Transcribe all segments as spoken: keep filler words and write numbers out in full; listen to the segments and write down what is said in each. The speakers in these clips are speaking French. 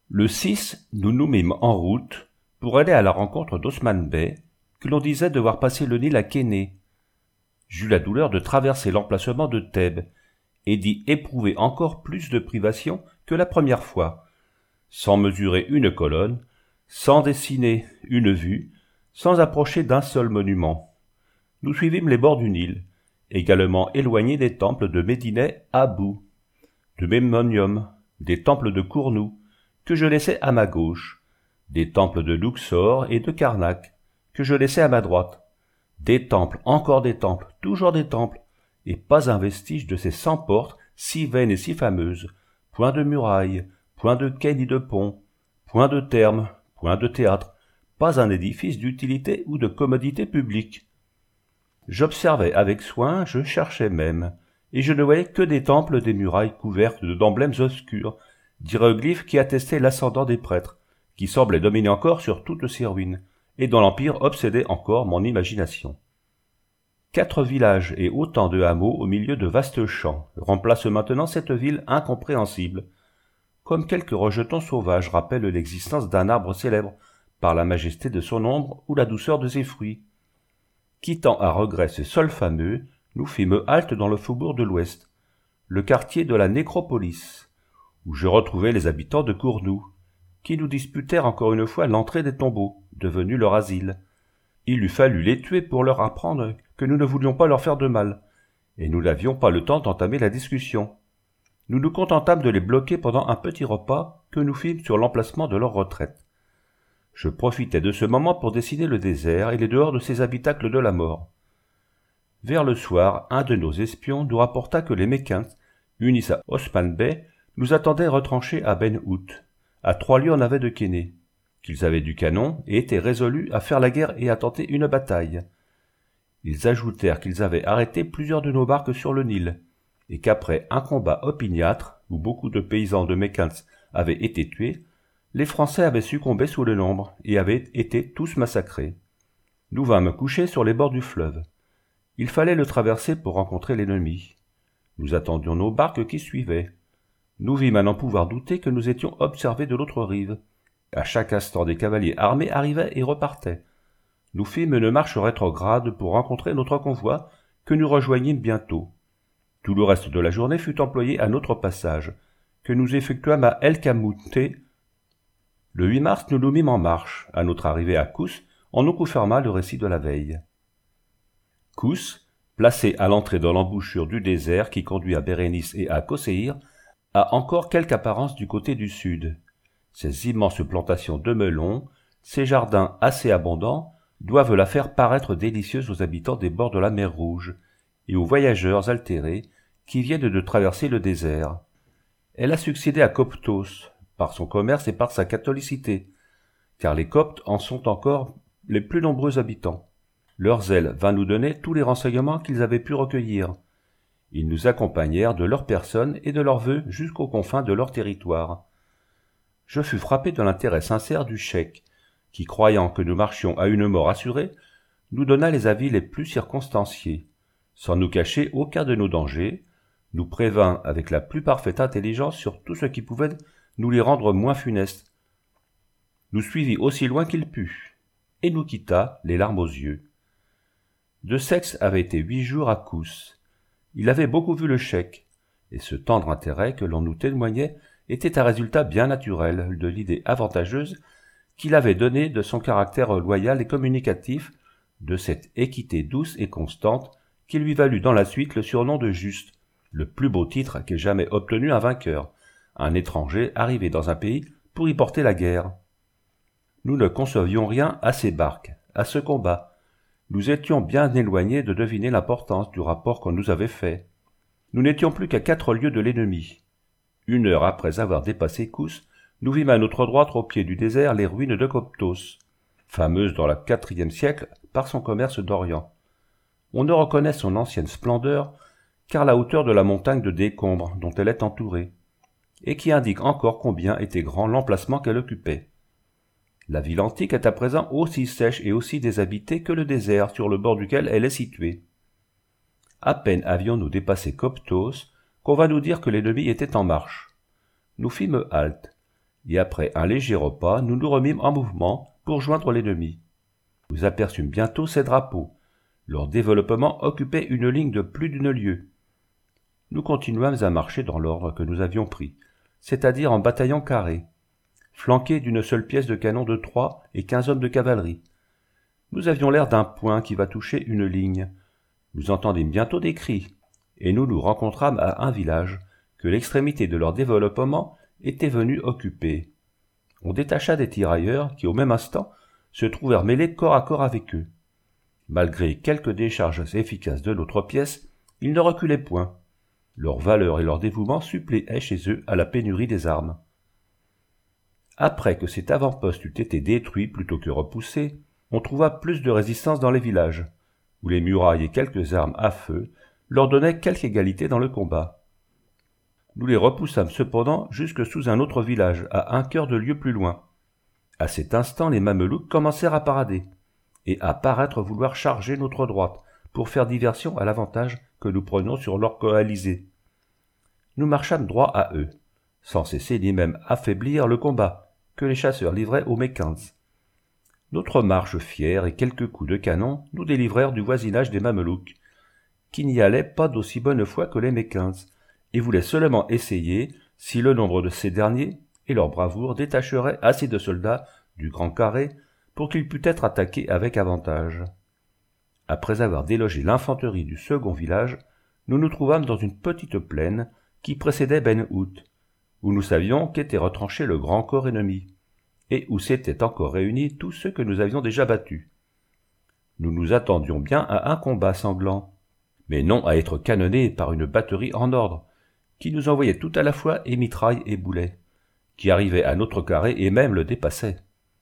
Le six, nous nous mîmes en route pour aller à la rencontre d'Osman Bey, que l'on disait devoir passer le Nil à Kéné. J'eus la douleur de traverser l'emplacement de Thèbes, et d'y éprouver encore plus de privations que la première fois, sans mesurer une colonne, sans dessiner une vue, sans approcher d'un seul monument. Nous suivîmes les bords du Nil, également éloignés des temples de Médinet Abou, de Memnonium, des temples de Kournou, que je laissais à ma gauche, des temples de Luxor et de Karnak, que je laissais à ma droite, des temples, encore des temples, toujours des temples, et pas un vestige de ces cent portes si vaines et si fameuses, point de murailles, point de quai ni de pont, point de thermes, point de théâtre, pas un édifice d'utilité ou de commodité publique. J'observais avec soin, je cherchais même, et je ne voyais que des temples, des murailles couvertes d'emblèmes obscurs, d'hiéroglyphes qui attestaient l'ascendant des prêtres, qui semblaient dominer encore sur toutes ces ruines, et dont l'empire obsédait encore mon imagination. Quatre villages et autant de hameaux au milieu de vastes champs remplacent maintenant cette ville incompréhensible, comme quelques rejetons sauvages rappellent l'existence d'un arbre célèbre par la majesté de son ombre ou la douceur de ses fruits. Quittant à regret ce sol fameux, nous fîmes halte dans le faubourg de l'Ouest, le quartier de la Nécropolis, où je retrouvai les habitants de Kournou, qui nous disputèrent encore une fois l'entrée des tombeaux, devenus leur asile. Il eût fallu les tuer pour leur apprendre que nous ne voulions pas leur faire de mal, et nous n'avions pas le temps d'entamer la discussion. Nous nous contentâmes de les bloquer pendant un petit repas que nous fîmes sur l'emplacement de leur retraite. Je profitai de ce moment pour dessiner le désert et les dehors de ces habitacles de la mort. Vers le soir, un de nos espions nous rapporta que les Mécains, unis à Osman Bey, nous attendaient retranchés à Ben Out, à trois lieues en avait de Kéné, qu'ils avaient du canon et étaient résolus à faire la guerre et à tenter une bataille. Ils ajoutèrent qu'ils avaient arrêté plusieurs de nos barques sur le Nil, et qu'après un combat opiniâtre, où beaucoup de paysans de Mécains avaient été tués, les Français avaient succombé sous le nombre et avaient été tous massacrés. Nous vînmes coucher sur les bords du fleuve. Il fallait le traverser pour rencontrer l'ennemi. Nous attendions nos barques qui suivaient. Nous vîmes à n'en pouvoir douter que nous étions observés de l'autre rive. À chaque instant, des cavaliers armés arrivaient et repartaient. Nous fîmes une marche rétrograde pour rencontrer notre convoi, que nous rejoignîmes bientôt. Tout le reste de la journée fut employé à notre passage, que nous effectuâmes à El Kamouté. Le huit mars, nous nous mîmes en marche. À notre arrivée à Kous, on nous confirma le récit de la veille. Kous, placé à l'entrée de l'embouchure du désert qui conduit à Bérénice et à Kosseir, a encore quelque apparence du côté du sud. Ces immenses plantations de melons, ces jardins assez abondants, doivent la faire paraître délicieuse aux habitants des bords de la mer Rouge et aux voyageurs altérés qui viennent de traverser le désert. Elle a succédé à Coptos, par son commerce et par sa catholicité, car les Coptes en sont encore les plus nombreux habitants. Leur zèle vint nous donner tous les renseignements qu'ils avaient pu recueillir. Ils nous accompagnèrent de leur personne et de leurs vœux jusqu'aux confins de leur territoire. Je fus frappé de l'intérêt sincère du cheik, qui, croyant que nous marchions à une mort assurée, nous donna les avis les plus circonstanciés. Sans nous cacher aucun de nos dangers, nous prévint avec la plus parfaite intelligence sur tout ce qui pouvait nous les rendre moins funestes. Nous suivit aussi loin qu'il put, et nous quitta, les larmes aux yeux. De Sexe avait été huit jours à Kous. Il avait beaucoup vu le cheik, et ce tendre intérêt que l'on nous témoignait était un résultat bien naturel de l'idée avantageuse qu'il avait donnée de son caractère loyal et communicatif, de cette équité douce et constante qui lui valut dans la suite le surnom de Juste, le plus beau titre qu'ait jamais obtenu un vainqueur, un étranger arrivé dans un pays pour y porter la guerre. Nous ne concevions rien à ces barques, à ce combat. Nous étions bien éloignés de deviner l'importance du rapport qu'on nous avait fait. Nous n'étions plus qu'à quatre lieues de l'ennemi. Une heure après avoir dépassé Kous, nous vîmes à notre droite au pied du désert les ruines de Coptos, fameuses dans le quatrième siècle par son commerce d'Orient. On ne reconnaît son ancienne splendeur qu'à la hauteur de la montagne de décombres dont elle est entourée, et qui indique encore combien était grand l'emplacement qu'elle occupait. La ville antique est à présent aussi sèche et aussi déshabitée que le désert sur le bord duquel elle est située. À peine avions-nous dépassé Coptos qu'on vint nous dire que l'ennemi était en marche. Nous fîmes halte. et après un léger repas, nous nous remîmes en mouvement pour joindre l'ennemi. Nous aperçûmes bientôt ces drapeaux. Leur développement occupait une ligne de plus d'une lieue. Nous continuâmes à marcher dans l'ordre que nous avions pris, c'est-à-dire en bataillon carré, flanqués d'une seule pièce de canon de trois et quinze hommes de cavalerie. Nous avions l'air d'un point qui va toucher une ligne. Nous entendîmes bientôt des cris, et nous nous rencontrâmes à un village que l'extrémité de leur développement était venue occuper. On détacha des tirailleurs qui, au même instant, se trouvèrent mêlés corps à corps avec eux. Malgré quelques décharges efficaces de l'autre pièce, ils ne reculaient point. Leur valeur et leur dévouement suppléaient chez eux à la pénurie des armes. Après que cet avant-poste eut été détruit plutôt que repoussé, on trouva plus de résistance dans les villages, où les murailles et quelques armes à feu leur donnaient quelque égalité dans le combat. Nous les repoussâmes cependant jusque sous un autre village, à un quart de lieue plus loin. À cet instant, les Mamelouks commencèrent à parader, et à paraître vouloir charger notre droite, pour faire diversion à l'avantage que nous prenions sur leurs coalisés. Nous marchâmes droit à eux, sans cesser ni même affaiblir le combat que les chasseurs livraient aux Méquinz. Notre marche fière et quelques coups de canon nous délivrèrent du voisinage des Mamelouks, qui n'y allaient pas d'aussi bonne foi que les Méquinz, et voulaient seulement essayer si le nombre de ces derniers et leur bravoure détacheraient assez de soldats du grand carré pour qu'il pût être attaqué avec avantage. Après avoir délogé l'infanterie du second village, nous nous trouvâmes dans une petite plaine qui précédait Ben Hout, où nous savions qu'était retranché le grand corps ennemi, et où s'étaient encore réunis tous ceux que nous avions déjà battus. Nous nous attendions bien à un combat sanglant, mais non à être canonnés par une batterie en ordre, qui nous envoyait tout à la fois et mitraille et boulets, qui arrivait à notre carré et même le dépassait.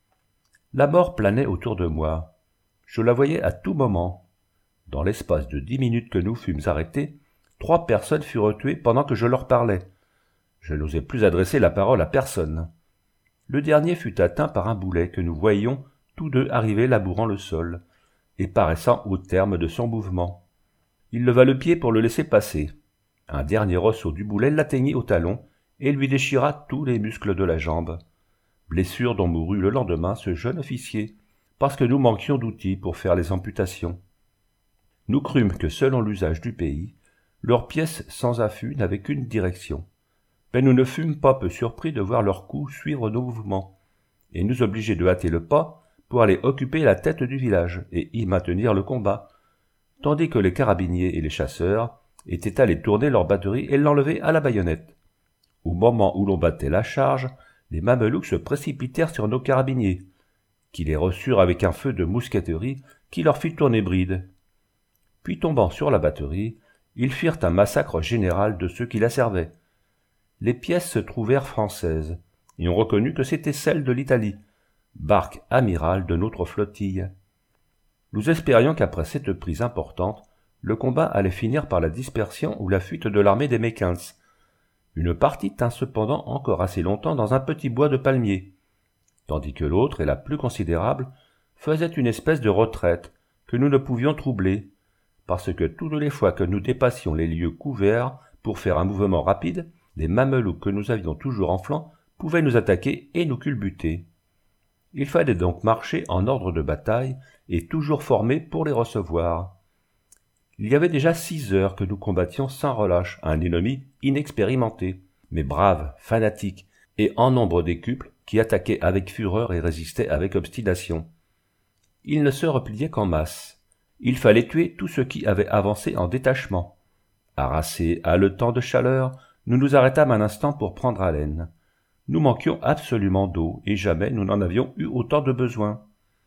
La mort planait autour de moi. Je la voyais à tout moment. Dans l'espace de dix minutes que nous fûmes arrêtés, trois personnes furent tuées pendant que je leur parlais. Je n'osais plus adresser la parole à personne. Le dernier fut atteint par un boulet que nous voyions tous deux arriver labourant le sol, et paraissant au terme de son mouvement. Il leva le pied pour le laisser passer. Un dernier ressaut du boulet l'atteignit au talon et lui déchira tous les muscles de la jambe. Blessure dont mourut le lendemain ce jeune officier, parce que nous manquions d'outils pour faire les amputations. Nous crûmes que, selon l'usage du pays, leurs pièces sans affût n'avaient qu'une direction. Mais nous ne fûmes pas peu surpris de voir leurs coups suivre nos mouvements, et nous obliger de hâter le pas pour aller occuper la tête du village et y maintenir le combat, tandis que les carabiniers et les chasseurs étaient allés tourner leur batterie et l'enlever à la baïonnette. Au moment où l'on battait la charge, les Mamelouks se précipitèrent sur nos carabiniers, qui les reçurent avec un feu de mousqueterie qui leur fit tourner bride. Puis tombant sur la batterie, ils firent un massacre général de ceux qui la servaient. Les pièces se trouvèrent françaises, et on reconnut que c'étaient celles de l'Italie, barque amirale de notre flottille. Nous espérions qu'après cette prise importante, le combat allait finir par la dispersion ou la fuite de l'armée des Méquinz. Une partie tint cependant encore assez longtemps dans un petit bois de palmiers, tandis que l'autre, et la plus considérable, faisait une espèce de retraite que nous ne pouvions troubler, parce que toutes les fois que nous dépassions les lieux couverts pour faire un mouvement rapide, les Mamelouks que nous avions toujours en flanc pouvaient nous attaquer et nous culbuter. Il fallait donc marcher en ordre de bataille et toujours formés pour les recevoir. Il y avait déjà six heures que nous combattions sans relâche un ennemi inexpérimenté, mais brave, fanatique, et en nombre décuple, qui attaquait avec fureur et résistait avec obstination. Il ne se repliait qu'en masse. Il fallait tuer tout ce qui avait avancé en détachement. Harassés, haletants de chaleur, nous nous arrêtâmes un instant pour prendre haleine. Nous manquions absolument d'eau, et jamais nous n'en avions eu autant de besoin.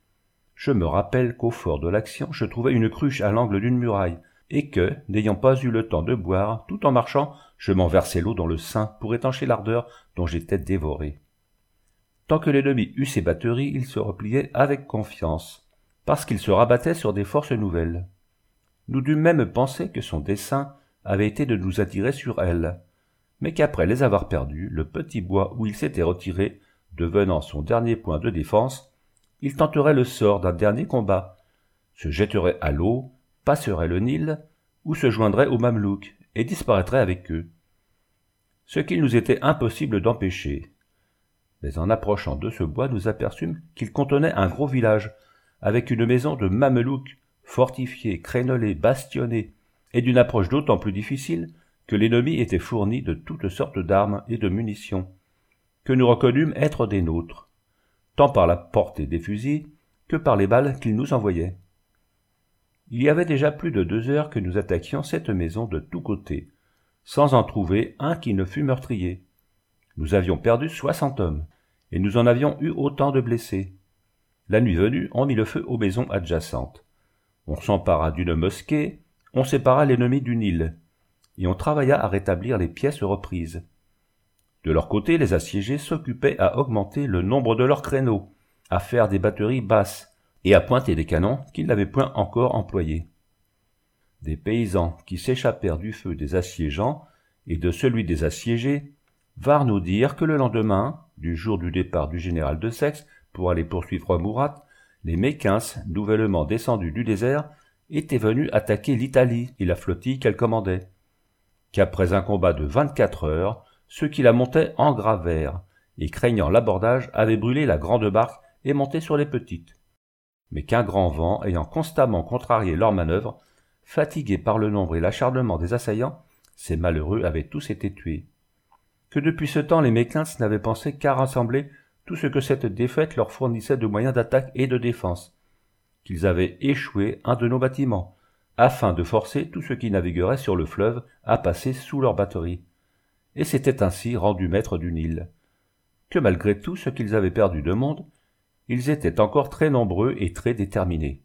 Je me rappelle qu'au fort de l'Action, je trouvai une cruche à l'angle d'une muraille, et que, n'ayant pas eu le temps de boire, tout en marchant, je m'en versai l'eau dans le sein pour étancher l'ardeur dont j'étais dévoré. Tant que l'ennemi eut ses batteries, il se repliait avec confiance, parce qu'il se rabattait sur des forces nouvelles. Nous dûmes même penser que son dessein avait été de nous attirer sur elles, mais qu'après les avoir perdues, le petit bois où il s'était retiré, devenant son dernier point de défense, il tenterait le sort d'un dernier combat, se jetterait à l'eau, passerait le Nil, ou se joindrait aux Mamelouks, et disparaîtrait avec eux. Ce qu'il nous était impossible d'empêcher. Mais en approchant de ce bois, nous aperçûmes qu'il contenait un gros village, avec une maison de mamelouks, fortifiée, crénelée, bastionnée, et d'une approche d'autant plus difficile que l'ennemi était fourni de toutes sortes d'armes et de munitions, que nous reconnûmes être des nôtres, tant par la portée des fusils que par les balles qu'ils nous envoyaient. Il y avait déjà plus de deux heures que nous attaquions cette maison de tous côtés, sans en trouver un qui ne fût meurtrier. Nous avions perdu soixante hommes, et nous en avions eu autant de blessés. La nuit venue, on mit le feu aux maisons adjacentes. On s'empara d'une mosquée, on sépara l'ennemi d'une île, et on travailla à rétablir les pièces reprises. De leur côté, les assiégés s'occupaient à augmenter le nombre de leurs créneaux, à faire des batteries basses, et à pointer des canons qu'ils n'avaient point encore employés. Des paysans qui s'échappèrent du feu des assiégeants et de celui des assiégés vinrent nous dire que le lendemain, du jour du départ du général de Saxe pour aller poursuivre Murat, les Méquinces, nouvellement descendus du désert, étaient venus attaquer l'Italie et la flottille qu'elle commandait, qu'après un combat de vingt-quatre heures, ceux qui la montaient engravèrent, et craignant l'abordage, avaient brûlé la grande barque et monté sur les petites, mais qu'un grand vent ayant constamment contrarié leurs manœuvres, fatigués par le nombre et l'acharnement des assaillants, ces malheureux avaient tous été tués. Que depuis ce temps les Méquinces n'avaient pensé qu'à rassembler tout ce que cette défaite leur fournissait de moyens d'attaque et de défense, qu'ils avaient échoué un de nos bâtiments, afin de forcer tous ceux qui navigueraient sur le fleuve à passer sous leurs batteries, et s'étaient ainsi rendus maîtres d'une île, que malgré tout ce qu'ils avaient perdu de monde, ils étaient encore très nombreux et très déterminés.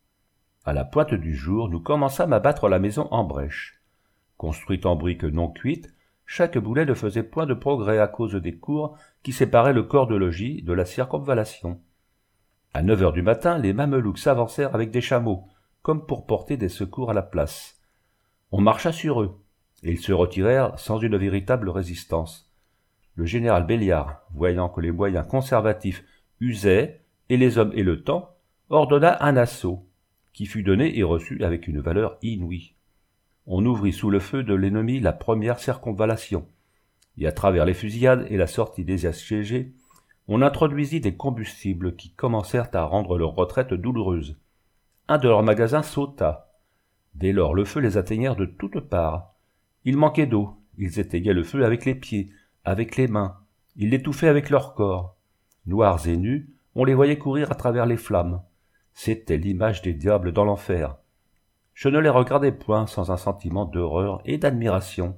À la pointe du jour, nous commençâmes à battre la maison en brèche. Construite en briques non cuites, chaque boulet ne faisait point de progrès à cause des cours qui séparaient le corps de logis de la circonvallation. À neuf heures du matin, les mamelouks s'avancèrent avec des chameaux, comme pour porter des secours à la place. On marcha sur eux, et ils se retirèrent sans une véritable résistance. Le général Belliard, voyant que les moyens conservatifs usaient, et les hommes et le temps, ordonna un assaut, qui fut donné et reçu avec une valeur inouïe. On ouvrit sous le feu de l'ennemi la première circonvallation, et à travers les fusillades et la sortie des assiégés, on introduisit des combustibles qui commencèrent à rendre leur retraite douloureuse. Un de leurs magasins sauta. Dès lors le feu les atteignèrent de toutes parts. Il manquait d'eau, ils éteignaient le feu avec les pieds, avec les mains, ils l'étouffaient avec leur corps. Noirs et nus, on les voyait courir à travers les flammes. C'était l'image des diables dans l'enfer. Je ne les regardais point sans un sentiment d'horreur et d'admiration.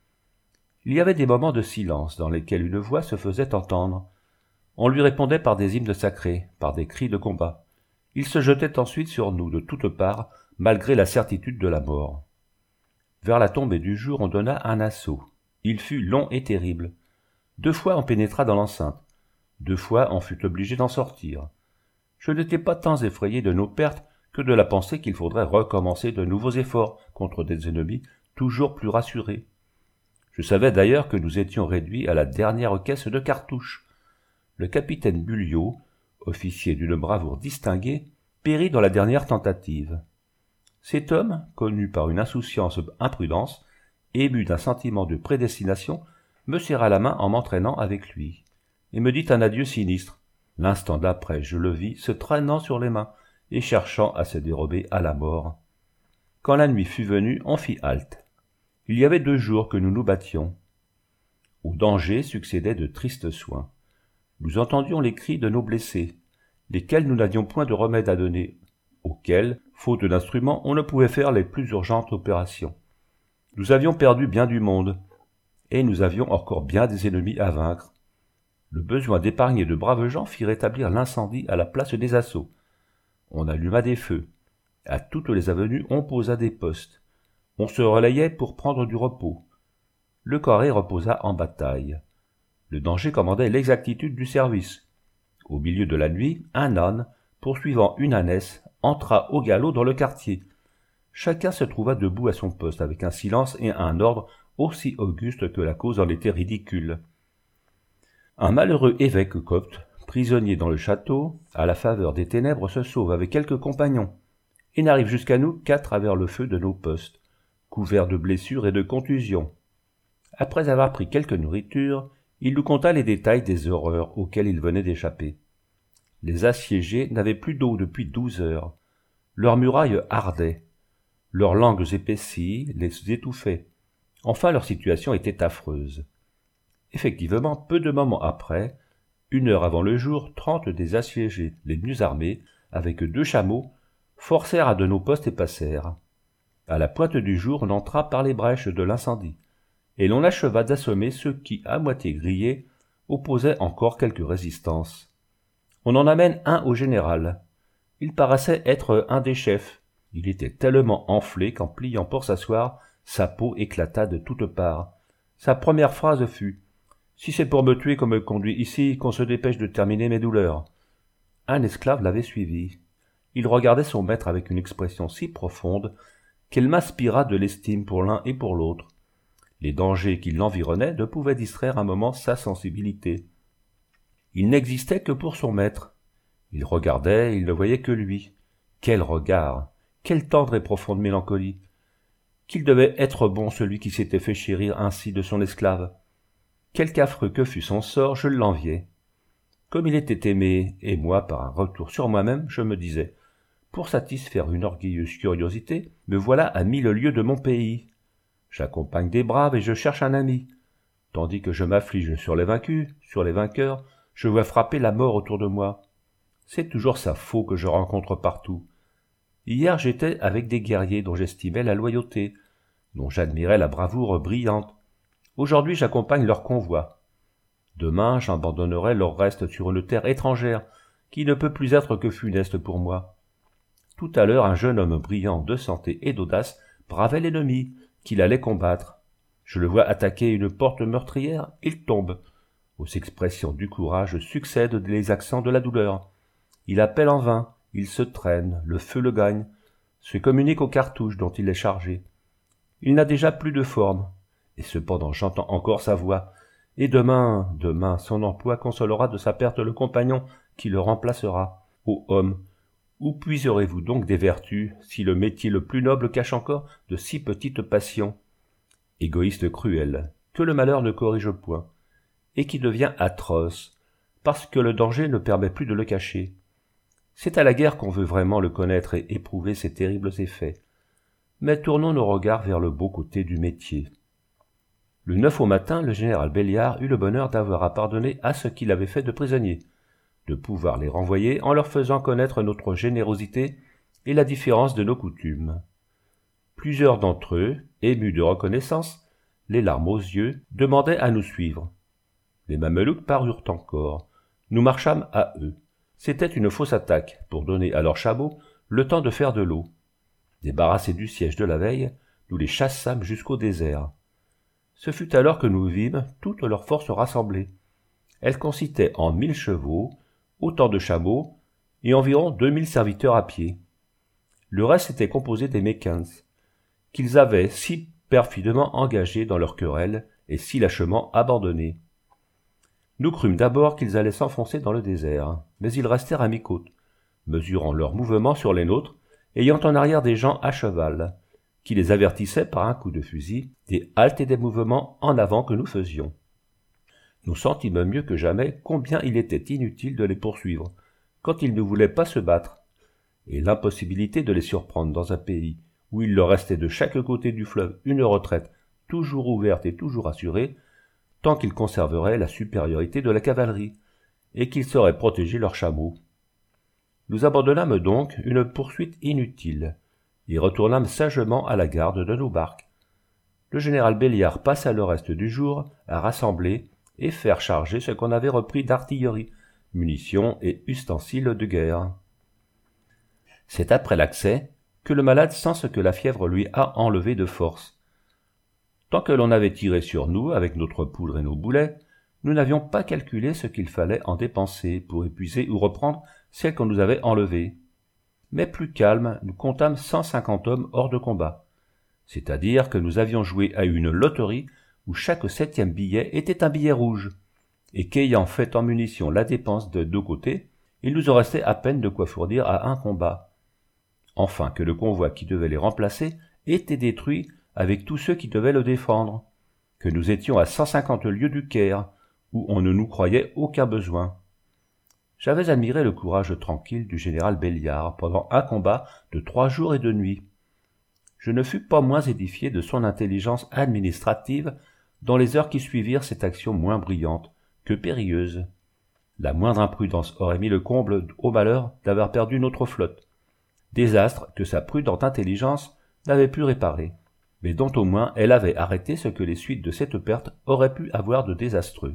Il y avait des moments de silence dans lesquels une voix se faisait entendre. On lui répondait par des hymnes sacrés, par des cris de combat. Il se jetait ensuite sur nous de toutes parts, malgré la certitude de la mort. Vers la tombée du jour, on donna un assaut. Il fut long et terrible. Deux fois on pénétra dans l'enceinte. Deux fois on fut obligé d'en sortir. Je n'étais pas tant effrayé de nos pertes que de la pensée qu'il faudrait recommencer de nouveaux efforts contre des ennemis toujours plus rassurés. Je savais d'ailleurs que nous étions réduits à la dernière caisse de cartouches. Le capitaine Bulliot, officier d'une bravoure distinguée, périt dans la dernière tentative. Cet homme, connu par une insouciance imprudence, ému d'un sentiment de prédestination, me serra la main en m'entraînant avec lui, et me dit un adieu sinistre. L'instant d'après, je le vis se traînant sur les mains et cherchant à se dérober à la mort. Quand la nuit fut venue, on fit halte. Il y avait deux jours que nous nous battions. Au danger succédaient de tristes soins. Nous entendions les cris de nos blessés, lesquels nous n'avions point de remède à donner, auxquels, faute d'instruments, on ne pouvait faire les plus urgentes opérations. Nous avions perdu bien du monde, et nous avions encore bien des ennemis à vaincre. Le besoin d'épargner de braves gens fit rétablir l'incendie à la place des assauts. On alluma des feux. À toutes les avenues, on posa des postes. On se relayait pour prendre du repos. Le carré reposa en bataille. Le danger commandait l'exactitude du service. Au milieu de la nuit, un âne, poursuivant une ânesse, entra au galop dans le quartier. Chacun se trouva debout à son poste avec un silence et un ordre aussi augustes que la cause en était ridicule. Un malheureux évêque copte, prisonnier dans le château, à la faveur des ténèbres, se sauve avec quelques compagnons, et n'arrive jusqu'à nous qu'à travers le feu de nos postes, couverts de blessures et de contusions. Après avoir pris quelque nourriture, Il nous conta les détails des horreurs auxquelles il venait d'échapper. Les assiégés n'avaient plus d'eau depuis douze heures. Leurs murailles ardaient. Leurs langues épaissies les étouffaient. Enfin, leur situation était affreuse. Effectivement, peu de moments après, une heure avant le jour, trente des assiégés les mieux armés, avec deux chameaux, forcèrent à de nos postes et passèrent. À la pointe du jour, on entra par les brèches de l'incendie, et l'on acheva d'assommer ceux qui, à moitié grillés, opposaient encore quelque résistance. On en amène un au général. Il paraissait être un des chefs. Il était tellement enflé qu'en pliant pour s'asseoir, sa peau éclata de toutes parts. Sa première phrase fut « Si c'est pour me tuer qu'on me conduit ici, qu'on se dépêche de terminer mes douleurs. » Un esclave l'avait suivi. Il regardait son maître avec une expression si profonde qu'elle m'inspira de l'estime pour l'un et pour l'autre. Les dangers qui l'environnaient ne pouvaient distraire un moment sa sensibilité. Il n'existait que pour son maître. Il regardait, il ne voyait que lui. Quel regard! Quelle tendre et profonde mélancolie! Qu'il devait être bon celui qui s'était fait chérir ainsi de son esclave. Quelque affreux que fût son sort, je l'enviais. Comme il était aimé, et moi, par un retour sur moi-même, je me disais, pour satisfaire une orgueilleuse curiosité, me voilà à mille lieues de mon pays. J'accompagne des braves et je cherche un ami. Tandis que je m'afflige sur les vaincus, sur les vainqueurs, je vois frapper la mort autour de moi. C'est toujours sa faux que je rencontre partout. Hier j'étais avec des guerriers dont j'estimais la loyauté, dont j'admirais la bravoure brillante. Aujourd'hui j'accompagne leur convoi. Demain j'abandonnerai leur reste sur une terre étrangère, qui ne peut plus être que funeste pour moi. Tout à l'heure un jeune homme brillant de santé et d'audace bravait l'ennemi, qu'il allait combattre. Je le vois attaquer une porte meurtrière, il tombe. Aux expressions du courage succèdent les accents de la douleur. Il appelle en vain, il se traîne, le feu le gagne, se communique aux cartouches dont il est chargé. Il n'a déjà plus de forme, et cependant j'entends encore sa voix, et demain, demain, son emploi consolera de sa perte le compagnon qui le remplacera. Ô homme, où puiserez-vous donc des vertus, si le métier le plus noble cache encore de si petites passions? Égoïste cruel, que le malheur ne corrige point, et qui devient atroce, parce que le danger ne permet plus de le cacher. C'est à la guerre qu'on veut vraiment le connaître et éprouver ses terribles effets. Mais tournons nos regards vers le beau côté du métier. Le neuf au matin, le général Belliard eut le bonheur d'avoir à pardonner à ceux qu'il avait fait de prisonniers, de pouvoir les renvoyer en leur faisant connaître notre générosité et la différence de nos coutumes. Plusieurs d'entre eux, émus de reconnaissance, les larmes aux yeux, demandaient à nous suivre. Les Mamelouks parurent encore. Nous marchâmes à eux. C'était une fausse attaque, pour donner à leurs chameaux le temps de faire de l'eau. Débarrassés du siège de la veille, nous les chassâmes jusqu'au désert. Ce fut alors que nous vîmes toute leur force rassemblée. Elle consistait en mille chevaux, autant de chameaux, et environ deux mille serviteurs à pied. Le reste était composé des Méquins, qu'ils avaient si perfidement engagés dans leur querelle et si lâchement abandonnés. Nous crûmes d'abord qu'ils allaient s'enfoncer dans le désert, mais ils restèrent à mi-côte, mesurant leurs mouvements sur les nôtres, ayant en arrière des gens à cheval, qui les avertissaient par un coup de fusil des haltes et des mouvements en avant que nous faisions. Nous sentîmes mieux que jamais combien il était inutile de les poursuivre, quand ils ne voulaient pas se battre, et l'impossibilité de les surprendre dans un pays où il leur restait de chaque côté du fleuve une retraite toujours ouverte et toujours assurée, tant qu'ils conserveraient la supériorité de la cavalerie, et qu'ils sauraient protéger leurs chameaux. Nous abandonnâmes donc une poursuite inutile, et retournâmes sagement à la garde de nos barques. Le général Belliard passa le reste du jour à rassembler et faire charger ce qu'on avait repris d'artillerie, munitions et ustensiles de guerre. C'est après l'accès que le malade sent ce que la fièvre lui a enlevé de force. Tant que l'on avait tiré sur nous avec notre poudre et nos boulets, nous n'avions pas calculé ce qu'il fallait en dépenser pour épuiser ou reprendre celles qu'on nous avait enlevées. Mais plus calmes, nous comptâmes cent cinquante hommes hors de combat, c'est-à-dire que nous avions joué à une loterie où chaque septième billet était un billet rouge, et qu'ayant fait en munitions la dépense de deux côtés, il nous en restait à peine de quoi fournir à un combat. Enfin que le convoi qui devait les remplacer était détruit avec tous ceux qui devaient le défendre, que nous étions à cent cinquante lieues du Caire, où on ne nous croyait aucun besoin. J'avais admiré le courage tranquille du général Belliard pendant un combat de trois jours et deux nuits. Je ne fus pas moins édifié de son intelligence administrative dans les heures qui suivirent cette action moins brillante que périlleuse. La moindre imprudence aurait mis le comble au malheur d'avoir perdu notre flotte, désastre que sa prudente intelligence n'avait pu réparer, mais dont au moins elle avait arrêté ce que les suites de cette perte auraient pu avoir de désastreux.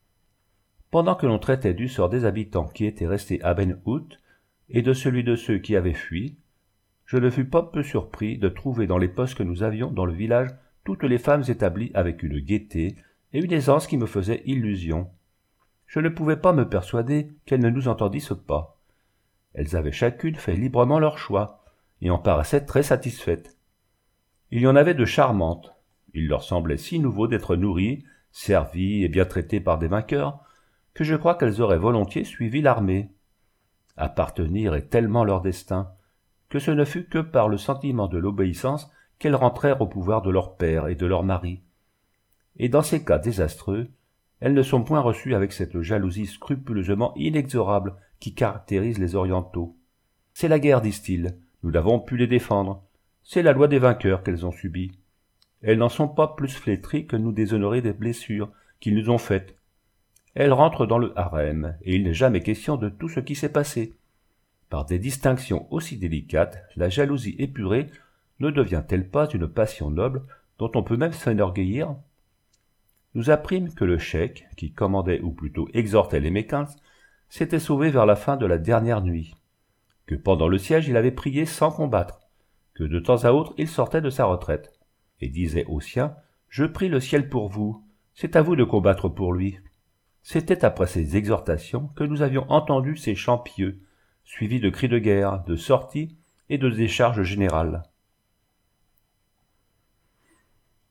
Pendant que l'on traitait du sort des habitants qui étaient restés à Ben Hout et de celui de ceux qui avaient fui, je ne fus pas peu surpris de trouver dans les postes que nous avions dans le village toutes les femmes établies avec une gaieté et une aisance qui me faisaient illusion. Je ne pouvais pas me persuader qu'elles ne nous entendissent pas. Elles avaient chacune fait librement leur choix, et en paraissaient très satisfaites. Il y en avait de charmantes. Il leur semblait si nouveau d'être nourries, servies et bien traitées par des vainqueurs, que je crois qu'elles auraient volontiers suivi l'armée. Appartenir est tellement leur destin, que ce ne fut que par le sentiment de l'obéissance qu'elles rentrèrent au pouvoir de leur père et de leur mari. Et dans ces cas désastreux, elles ne sont point reçues avec cette jalousie scrupuleusement inexorable qui caractérise les orientaux. C'est la guerre, disent-ils, nous n'avons pu les défendre. C'est la loi des vainqueurs qu'elles ont subie. Elles n'en sont pas plus flétries que nous déshonorées des blessures qu'ils nous ont faites. Elles rentrent dans le harem, et il n'est jamais question de tout ce qui s'est passé. Par des distinctions aussi délicates, la jalousie épurée ne devient-elle pas une passion noble dont on peut même s'enorgueillir? Nous apprîmes que le cheik, qui commandait ou plutôt exhortait les Méquins, s'était sauvé vers la fin de la dernière nuit, que pendant le siège il avait prié sans combattre, que de temps à autre il sortait de sa retraite, et disait aux siens « Je prie le ciel pour vous, c'est à vous de combattre pour lui ». C'était après ces exhortations que nous avions entendu ces chants pieux, suivis de cris de guerre, de sorties et de décharges générales.